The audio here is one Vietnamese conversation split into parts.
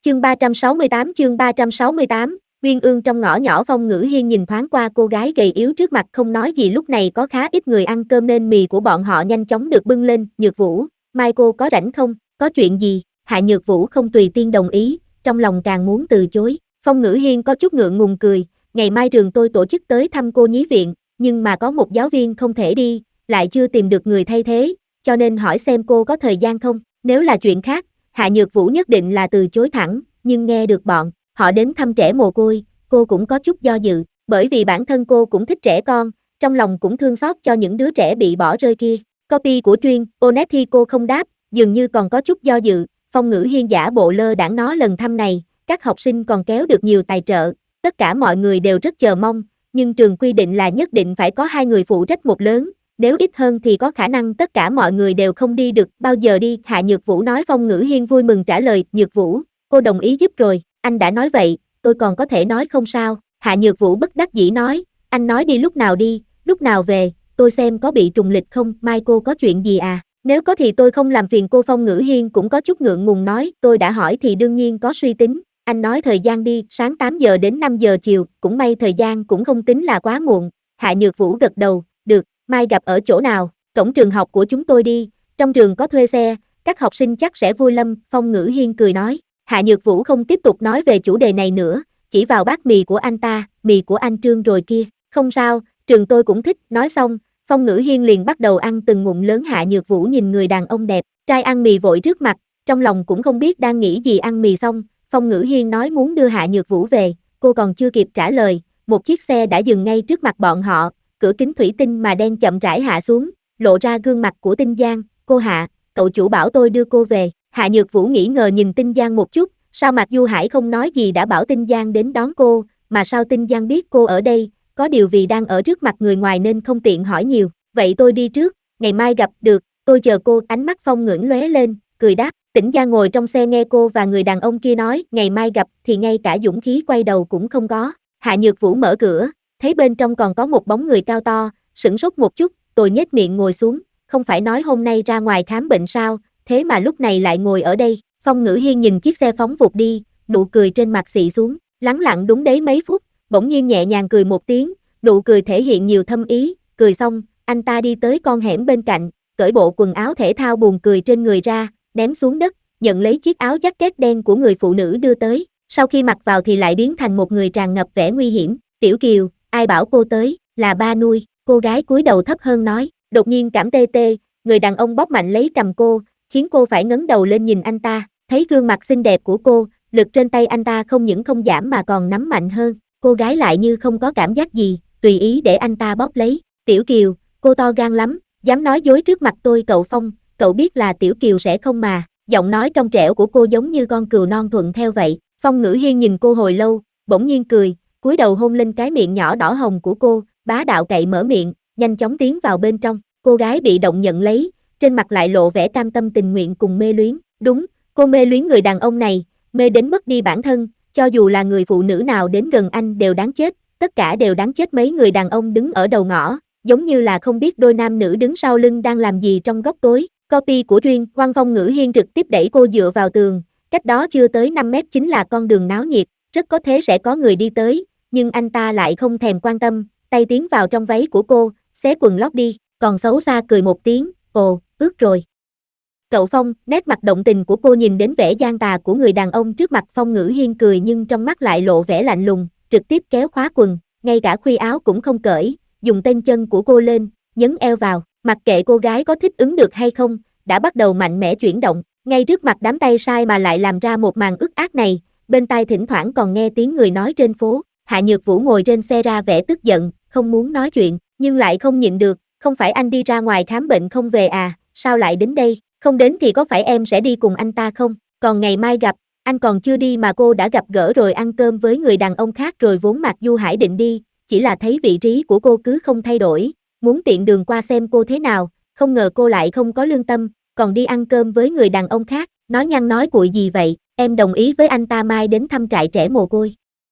chương 368, Uyên Ương trong ngõ nhỏ. Phong Ngữ Hiên nhìn thoáng qua cô gái gầy yếu trước mặt không nói gì. Lúc này có khá ít người ăn cơm nên mì của bọn họ nhanh chóng được bưng lên. Nhược Vũ, mai cô có rảnh không, có chuyện gì? Hạ Nhược Vũ không tùy tiên đồng ý, trong lòng càng muốn từ chối. Phong Ngữ Hiên có chút ngượng ngùng cười, ngày mai trường tôi tổ chức tới thăm cô nhí viện, nhưng mà có một giáo viên không thể đi, lại chưa tìm được người thay thế, cho nên hỏi xem cô có thời gian không. Nếu là chuyện khác, Hạ Nhược Vũ nhất định là từ chối thẳng, nhưng nghe được bọn họ đến thăm trẻ mồ côi, cô cũng có chút do dự, bởi vì bản thân cô cũng thích trẻ con, trong lòng cũng thương xót cho những đứa trẻ bị bỏ rơi kia. Copy của Truyền, Onetti cô không đáp, dường như còn có chút do dự. Phong Ngữ Hiên giả bộ lơ đãng nói lần thăm này, các học sinh còn kéo được nhiều tài trợ, tất cả mọi người đều rất chờ mong, nhưng trường quy định là nhất định phải có 2 người phụ trách một lớn, nếu ít hơn thì có khả năng tất cả mọi người đều không đi được. Bao giờ đi? Hạ Nhược Vũ nói. Phong Ngữ Hiên vui mừng trả lời, Nhược Vũ, cô đồng ý giúp rồi, anh đã nói vậy, tôi còn có thể nói không sao. Hạ Nhược Vũ bất đắc dĩ nói, anh nói đi lúc nào về, tôi xem có bị trùng lịch không, mai cô có chuyện gì à? Nếu có thì tôi không làm phiền cô. Phong Ngữ Hiên cũng có chút ngượng ngùng nói, tôi đã hỏi thì đương nhiên có suy tính, anh nói thời gian đi, sáng 8 giờ đến 5 giờ chiều, cũng may thời gian cũng không tính là quá muộn. Hạ Nhược Vũ gật đầu, được, mai gặp ở chỗ nào? Cổng trường học của chúng tôi đi, trong trường có thuê xe, các học sinh chắc sẽ vui lắm. Phong Ngữ Hiên cười nói. Hạ Nhược Vũ không tiếp tục nói về chủ đề này nữa, chỉ vào bát mì của anh ta, mì của anh Trương rồi kia, không sao, trường tôi cũng thích. Nói xong, Phong Ngữ Hiên liền bắt đầu ăn từng ngụm lớn. Hạ Nhược Vũ nhìn người đàn ông đẹp trai ăn mì vội trước mặt, trong lòng cũng không biết đang nghĩ gì. Ăn mì xong, Phong Ngữ Hiên nói muốn đưa Hạ Nhược Vũ về, cô còn chưa kịp trả lời, một chiếc xe đã dừng ngay trước mặt bọn họ, cửa kính thủy tinh mà đen chậm rãi hạ xuống, lộ ra gương mặt của Tinh Giang. Cô Hạ, cậu chủ bảo tôi đưa cô về. Hạ Nhược Vũ nghĩ ngờ nhìn Tinh Giang một chút, sao Mạc Du Hải không nói gì đã bảo Tinh Giang đến đón cô, mà sao Tinh Giang biết cô ở đây, có điều vì đang ở trước mặt người ngoài nên không tiện hỏi nhiều. Vậy tôi đi trước, ngày mai gặp. Được, tôi chờ cô. Ánh mắt Phong Ngưỡng lóe lên, cười đáp. Tĩnh Giang ngồi trong xe nghe cô và người đàn ông kia nói ngày mai gặp thì ngay cả dũng khí quay đầu cũng không có. Hạ Nhược Vũ mở cửa, thấy bên trong còn có một bóng người cao to, sửng sốt một chút, tôi nhếch miệng ngồi xuống, không phải nói hôm nay ra ngoài khám bệnh sao, thế mà lúc này lại ngồi ở đây. Phong Ngữ Hiên nhìn chiếc xe phóng vụt đi, nụ cười trên mặt xị xuống, lắng lặng đúng đấy mấy phút, bỗng nhiên nhẹ nhàng cười một tiếng, nụ cười thể hiện nhiều thâm ý, cười xong, anh ta đi tới con hẻm bên cạnh, cởi bộ quần áo thể thao buồn cười trên người ra, ném xuống đất, nhận lấy chiếc áo jacket đen của người phụ nữ đưa tới, sau khi mặc vào thì lại biến thành một người tràn ngập vẻ nguy hiểm. Tiểu Kiều, ai bảo cô tới, là ba nuôi. Cô gái cúi đầu thấp hơn nói, đột nhiên cảm tê tê, người đàn ông bóp mạnh lấy cằm cô, khiến cô phải ngẩng đầu lên nhìn anh ta, thấy gương mặt xinh đẹp của cô, lực trên tay anh ta không những không giảm mà còn nắm mạnh hơn, cô gái lại như không có cảm giác gì, tùy ý để anh ta bóp lấy. Tiểu Kiều, cô to gan lắm, dám nói dối trước mặt tôi. Cậu Phong, cậu biết là Tiểu Kiều sẽ không mà. Giọng nói trong trẻo của cô giống như con cừu non thuận theo vậy. Phong Ngữ Hiên nhìn cô hồi lâu, bỗng nhiên cười, cúi đầu hôn lên cái miệng nhỏ đỏ hồng của cô, bá đạo cậy mở miệng, nhanh chóng tiến vào bên trong. Cô gái bị động nhận lấy, trên mặt lại lộ vẻ cam tâm tình nguyện cùng mê luyến. Đúng, cô mê luyến người đàn ông này, mê đến mất đi bản thân, cho dù là người phụ nữ nào đến gần anh đều đáng chết, tất cả đều đáng chết. Mấy người đàn ông đứng ở đầu ngõ, giống như là không biết đôi nam nữ đứng sau lưng đang làm gì trong góc tối. Copy của Truyền, Phong Ngữ Hiên trực tiếp đẩy cô dựa vào tường, cách đó chưa tới 5 mét chính là con đường náo nhiệt, rất có thể sẽ có người đi tới, nhưng anh ta lại không thèm quan tâm, tay tiến vào trong váy của cô, xé quần lót đi, còn xấu xa cười một tiếng, ồ, ướt rồi. Cậu Phong, nét mặt động tình của cô nhìn đến vẻ gian tà của người đàn ông trước mặt. Phong Ngữ Hiên cười nhưng trong mắt lại lộ vẻ lạnh lùng, trực tiếp kéo khóa quần, ngay cả khuy áo cũng không cởi, dùng tên chân của cô lên, nhấn eo vào, mặc kệ cô gái có thích ứng được hay không, đã bắt đầu mạnh mẽ chuyển động, ngay trước mặt đám tay sai mà lại làm ra một màn ức ác này, bên tai thỉnh thoảng còn nghe tiếng người nói trên phố. Hạ Nhược Vũ ngồi trên xe ra vẻ tức giận, không muốn nói chuyện, nhưng lại không nhịn được, không phải anh đi ra ngoài khám bệnh không về à, sao lại đến đây, không đến thì có phải em sẽ đi cùng anh ta không, còn ngày mai gặp, anh còn chưa đi mà cô đã gặp gỡ rồi ăn cơm với người đàn ông khác rồi. Vốn Mạc Du Hải định đi, chỉ là thấy vị trí của cô cứ không thay đổi, muốn tiện đường qua xem cô thế nào, không ngờ cô lại không có lương tâm, còn đi ăn cơm với người đàn ông khác, nói nhăng nói cuội gì vậy, em đồng ý với anh ta mai đến thăm trại trẻ mồ côi.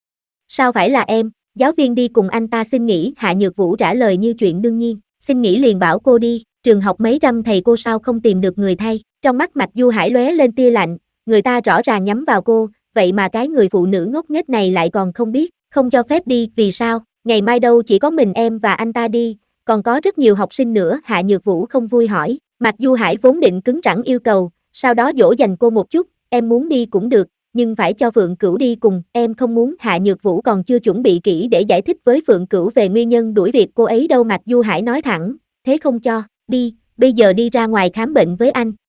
Sao phải là em, giáo viên đi cùng anh ta xin nghỉ. Hạ Nhược Vũ trả lời như chuyện đương nhiên, xin nghỉ liền bảo cô đi, trường học mấy trăm thầy cô sao không tìm được người thay. Trong mắt Mạc Du Hải lóe lên tia lạnh, người ta rõ ràng nhắm vào cô, vậy mà cái người phụ nữ ngốc nghếch này lại còn không biết, không cho phép đi, vì sao, ngày mai đâu chỉ có mình em và anh ta đi, còn có rất nhiều học sinh nữa, Hạ Nhược Vũ không vui hỏi, Mạc Du Hải vốn định cứng rắn yêu cầu, sau đó dỗ dành cô một chút, em muốn đi cũng được, nhưng phải cho Phượng Cửu đi cùng, em không muốn, Hạ Nhược Vũ còn chưa chuẩn bị kỹ để giải thích với Phượng Cửu về nguyên nhân đuổi việc cô ấy đâu, Mạc Du Hải nói thẳng, thế không cho, đi, bây giờ đi ra ngoài khám bệnh với anh.